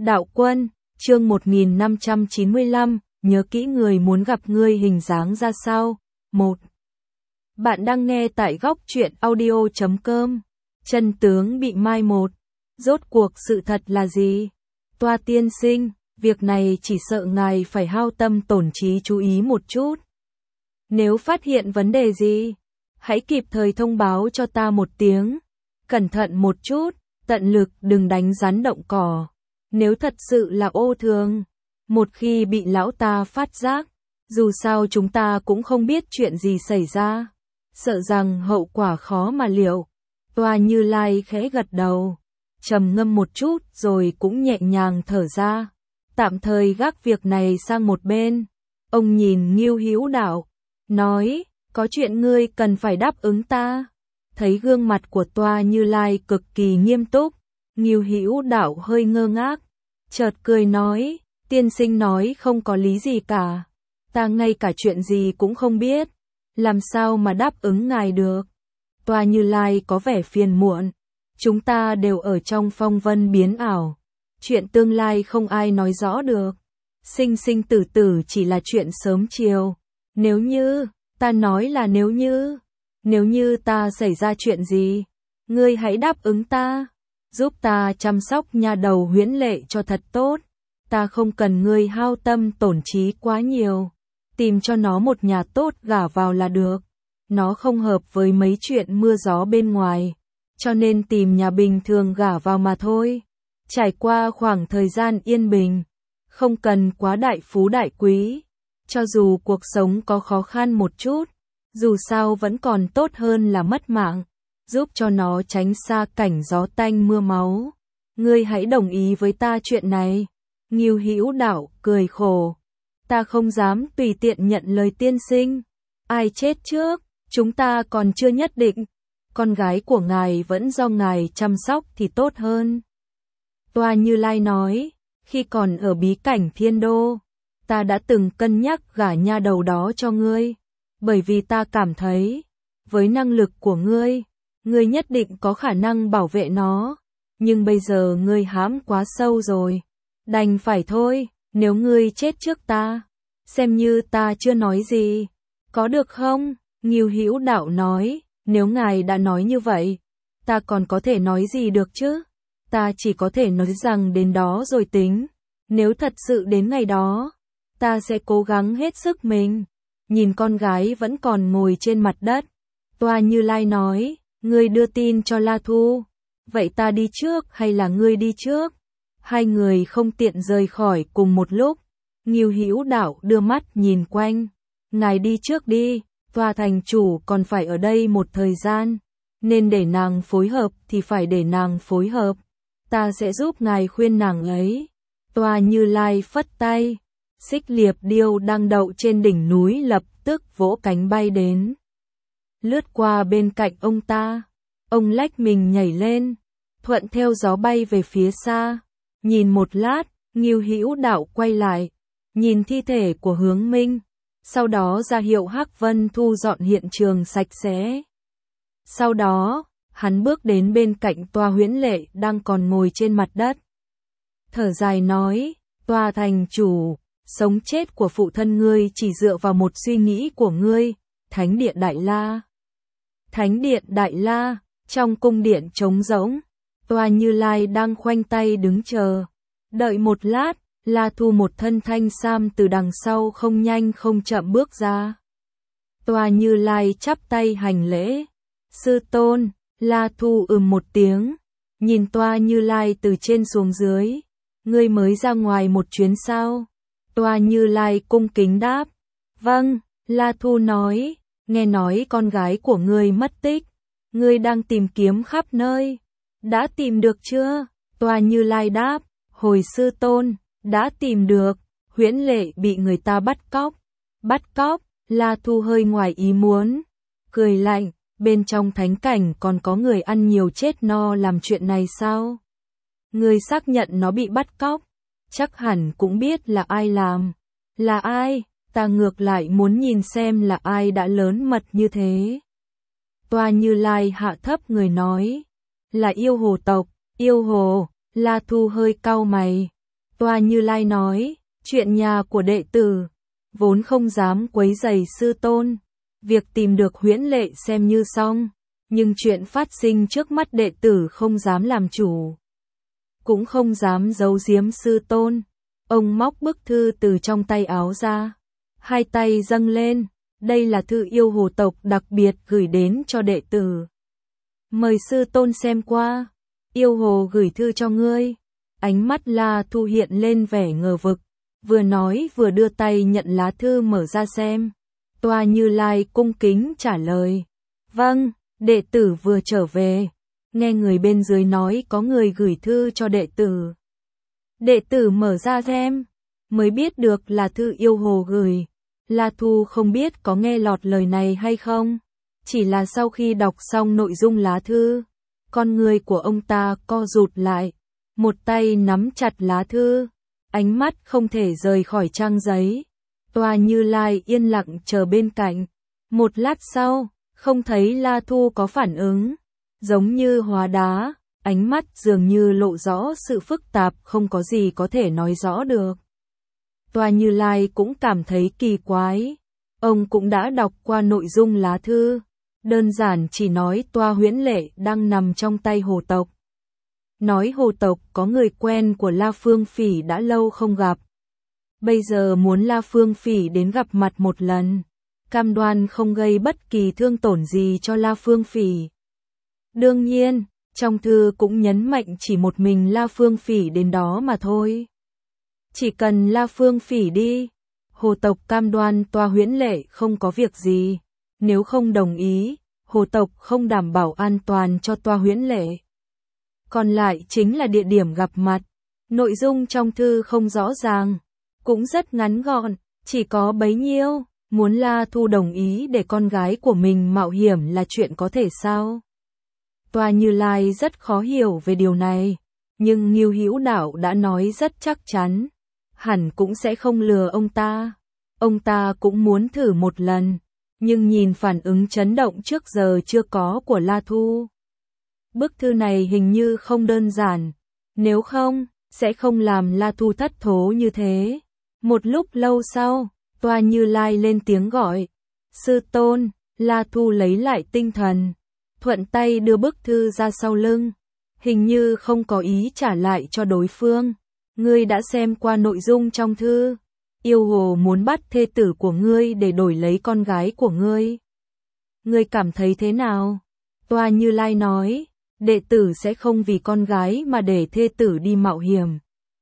Đạo Quân, chương 1595, nhớ kỹ người muốn gặp ngươi hình dáng ra sao. 1. Bạn đang nghe tại góc truyện audio.com. Chân tướng bị mai một. Rốt cuộc sự thật là gì? Toa tiên sinh, việc này chỉ sợ ngài phải hao tâm tổn trí chú ý một chút. Nếu phát hiện vấn đề gì, hãy kịp thời thông báo cho ta một tiếng. Cẩn thận một chút, tận lực đừng đánh rắn động cỏ. Nếu thật sự là ô thường, một khi bị lão ta phát giác, dù sao chúng ta cũng không biết chuyện gì xảy ra, sợ rằng hậu quả khó mà liệu. Toa Như Lai khẽ gật đầu, trầm ngâm một chút rồi cũng nhẹ nhàng thở ra, tạm thời gác việc này sang một bên. Ông nhìn Ngưu Hữu Đạo, nói, có chuyện ngươi cần phải đáp ứng ta. Thấy gương mặt của Toa Như Lai cực kỳ nghiêm túc, Ngưu Hữu Đạo hơi ngơ ngác, chợt cười nói, tiên sinh nói không có lý gì cả, ta ngay cả chuyện gì cũng không biết, làm sao mà đáp ứng ngài được. Toa Như Lai có vẻ phiền muộn, chúng ta đều ở trong phong vân biến ảo, chuyện tương lai không ai nói rõ được, sinh sinh tử tử chỉ là chuyện sớm chiều. Nếu như, ta nói là nếu như ta xảy ra chuyện gì, ngươi hãy đáp ứng ta, giúp ta chăm sóc nha đầu Huyễn Lệ cho thật tốt, ta không cần ngươi hao tâm tổn trí quá nhiều, tìm cho nó một nhà tốt gả vào là được, nó không hợp với mấy chuyện mưa gió bên ngoài, cho nên tìm nhà bình thường gả vào mà thôi. Trải qua khoảng thời gian yên bình, không cần quá đại phú đại quý, cho dù cuộc sống có khó khăn một chút, dù sao vẫn còn tốt hơn là mất mạng, giúp cho nó tránh xa cảnh gió tanh mưa máu. Ngươi hãy đồng ý với ta chuyện này. Ngưu Hữu Đạo cười khổ, ta không dám tùy tiện nhận lời tiên sinh. Ai chết trước, chúng ta còn chưa nhất định. Con gái của ngài vẫn do ngài chăm sóc thì tốt hơn. Toa Như Lai nói, khi còn ở bí cảnh Thiên Đô, ta đã từng cân nhắc gả nha đầu đó cho ngươi, bởi vì ta cảm thấy, với năng lực của ngươi, ngươi nhất định có khả năng bảo vệ nó, nhưng bây giờ ngươi hãm quá sâu rồi, đành phải thôi, nếu ngươi chết trước ta, xem như ta chưa nói gì, có được không? Ngưu Hữu Đạo nói, nếu ngài đã nói như vậy, ta còn có thể nói gì được chứ? Ta chỉ có thể nói rằng đến đó rồi tính, nếu thật sự đến ngày đó, ta sẽ cố gắng hết sức mình. Nhìn con gái vẫn còn ngồi trên mặt đất, Toa Như Lai nói, ngươi đưa tin cho La Thu, vậy ta đi trước hay là ngươi đi trước? Hai người không tiện rời khỏi cùng một lúc. Ngưu Hữu Đạo đưa mắt nhìn quanh, ngài đi trước đi, Toa thành chủ còn phải ở đây một thời gian, nên để nàng phối hợp thì phải để nàng phối hợp, ta sẽ giúp ngài khuyên nàng ấy. Toa Như Lai phất tay, Xích Liệp Điêu đang đậu trên đỉnh núi lập tức vỗ cánh bay đến, lướt qua bên cạnh ông ta, ông lách mình nhảy lên, thuận theo gió bay về phía xa. Nhìn một lát, Ngưu Hữu Đạo quay lại, nhìn thi thể của Hướng Minh, sau đó ra hiệu Hắc Vân thu dọn hiện trường sạch sẽ. Sau đó, hắn bước đến bên cạnh Toa Huyễn Lệ đang còn ngồi trên mặt đất. Thở dài nói, Toa thành chủ, sống chết của phụ thân ngươi chỉ dựa vào một suy nghĩ của ngươi, Thánh Điện Đại La. Thánh Điện Đại La, trong cung điện trống rỗng, Toa Như Lai đang khoanh tay đứng chờ. Đợi một lát, La Thu một thân thanh sam từ đằng sau không nhanh không chậm bước ra. Toa Như Lai chắp tay hành lễ. Sư tôn. La Thu một tiếng, nhìn Toa Như Lai từ trên xuống dưới. Ngươi mới ra ngoài một chuyến sao? Toa Như Lai cung kính đáp. Vâng, La Thu nói, nghe nói con gái của ngươi mất tích, ngươi đang tìm kiếm khắp nơi. Đã tìm được chưa? Toa Như Lai đáp, hồi sư tôn, đã tìm được, Huyễn Lệ bị người ta bắt cóc. Bắt cóc? La Thu hơi ngoài ý muốn, cười lạnh, bên trong thánh cảnh còn có người ăn nhiều chết no làm chuyện này sao? Ngươi xác nhận nó bị bắt cóc, chắc hẳn cũng biết là ai làm. Là ai? Ta ngược lại muốn nhìn xem là ai đã lớn mật như thế. Toa Như Lai hạ thấp người nói, là yêu hồ tộc. Yêu hồ. La Thu hơi cau mày, Toa Như Lai nói, chuyện nhà của đệ tử, vốn không dám quấy rầy sư tôn, việc tìm được Huyễn Lệ xem như xong, nhưng chuyện phát sinh trước mắt đệ tử không dám làm chủ, cũng không dám giấu giếm sư tôn. Ông móc bức thư từ trong tay áo ra, hai tay dâng lên, đây là thư yêu hồ tộc đặc biệt gửi đến cho đệ tử. Mời sư tôn xem qua, yêu hồ gửi thư cho ngươi. Ánh mắt La Thu hiện lên vẻ ngờ vực, vừa nói vừa đưa tay nhận lá thư mở ra xem. Toa Như Lai cung kính trả lời, vâng, đệ tử vừa trở về, nghe người bên dưới nói có người gửi thư cho đệ tử. Đệ tử mở ra xem, mới biết được là thư yêu hồ gửi. La Thu không biết có nghe lọt lời này hay không, chỉ là sau khi đọc xong nội dung lá thư, con người của ông ta co rụt lại, một tay nắm chặt lá thư, ánh mắt không thể rời khỏi trang giấy. Toa Như Lai yên lặng chờ bên cạnh, một lát sau, không thấy La Thu có phản ứng, giống như hóa đá, ánh mắt dường như lộ rõ sự phức tạp không có gì có thể nói rõ được. Toa Như Lai cũng cảm thấy kỳ quái, ông cũng đã đọc qua nội dung lá thư, đơn giản chỉ nói Toa Huyễn Lệ đang nằm trong tay hồ tộc. Nói hồ tộc có người quen của La Phương Phỉ đã lâu không gặp. Bây giờ muốn La Phương Phỉ đến gặp mặt một lần, cam đoan không gây bất kỳ thương tổn gì cho La Phương Phỉ. Đương nhiên, trong thư cũng nhấn mạnh chỉ một mình La Phương Phỉ đến đó mà thôi. Chỉ cần La Phương Phỉ đi, hồ tộc cam đoan Toa Huyễn Lệ không có việc gì, nếu không đồng ý, hồ tộc không đảm bảo an toàn cho Toa Huyễn Lệ. Còn lại chính là địa điểm gặp mặt, nội dung trong thư không rõ ràng, cũng rất ngắn gọn, chỉ có bấy nhiêu, muốn La Thu đồng ý để con gái của mình mạo hiểm là chuyện có thể sao? Toa Như Lai rất khó hiểu về điều này, nhưng Ngưu Hữu Đạo đã nói rất chắc chắn, hẳn cũng sẽ không lừa ông ta cũng muốn thử một lần, nhưng nhìn phản ứng chấn động trước giờ chưa có của La Thu. Bức thư này hình như không đơn giản, nếu không, sẽ không làm La Thu thất thố như thế. Một lúc lâu sau, Toa Như Lai lên tiếng gọi, sư tôn. La Thu lấy lại tinh thần, thuận tay đưa bức thư ra sau lưng, hình như không có ý trả lại cho đối phương. Ngươi đã xem qua nội dung trong thư, yêu hồ muốn bắt thê tử của ngươi để đổi lấy con gái của ngươi. Ngươi cảm thấy thế nào? Toa Như Lai nói, đệ tử sẽ không vì con gái mà để thê tử đi mạo hiểm.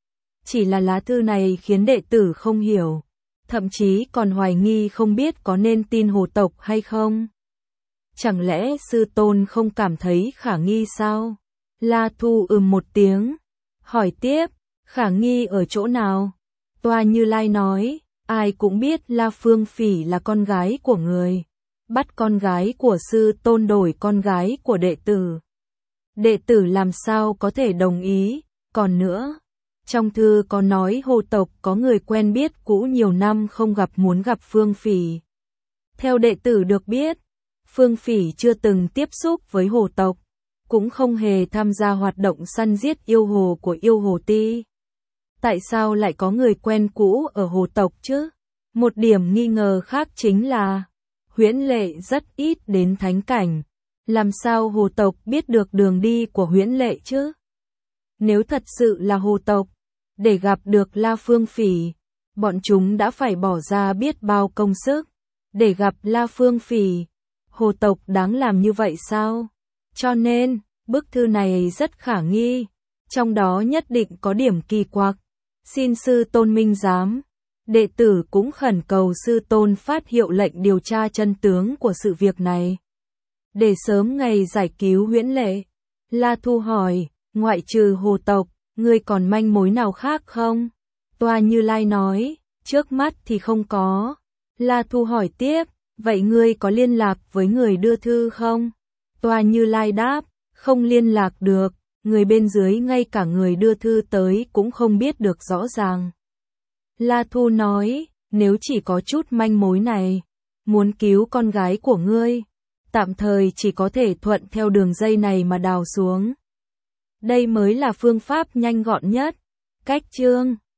Chỉ là lá thư này khiến đệ tử không hiểu, thậm chí còn hoài nghi không biết có nên tin hồ tộc hay không. Chẳng lẽ sư tôn không cảm thấy khả nghi sao? La Thu một tiếng, hỏi tiếp, khả nghi ở chỗ nào? Toa Như Lai nói, ai cũng biết La Phương Phỉ là con gái của người, bắt con gái của sư tôn đổi con gái của đệ tử. Đệ tử làm sao có thể đồng ý, còn nữa, trong thư có nói hồ tộc có người quen biết cũ nhiều năm không gặp muốn gặp Phương Phỉ. Theo đệ tử được biết, Phương Phỉ chưa từng tiếp xúc với hồ tộc, cũng không hề tham gia hoạt động săn giết yêu hồ của yêu hồ ti. Tại sao lại có người quen cũ ở hồ tộc chứ? Một điểm nghi ngờ khác chính là, Huyễn Lệ rất ít đến thánh cảnh, làm sao hồ tộc biết được đường đi của Huyễn Lệ chứ? Nếu thật sự là hồ tộc, để gặp được La Phương Phỉ, bọn chúng đã phải bỏ ra biết bao công sức. Để gặp La Phương Phỉ, hồ tộc đáng làm như vậy sao? Cho nên, bức thư này rất khả nghi, trong đó nhất định có điểm kỳ quặc. Xin sư tôn minh giám. Đệ tử cũng khẩn cầu sư tôn phát hiệu lệnh điều tra chân tướng của sự việc này, để sớm ngày giải cứu Huyễn Lệ. La Thu hỏi, ngoại trừ hồ tộc, ngươi còn manh mối nào khác không? Toa Như Lai nói, trước mắt thì không có. La Thu hỏi tiếp, vậy ngươi có liên lạc với người đưa thư không? Toa Như Lai đáp, không liên lạc được, người bên dưới ngay cả người đưa thư tới cũng không biết được rõ ràng. La Thu nói, nếu chỉ có chút manh mối này, muốn cứu con gái của ngươi, tạm thời chỉ có thể thuận theo đường dây này mà đào xuống. Đây mới là phương pháp nhanh gọn nhất. Cách chương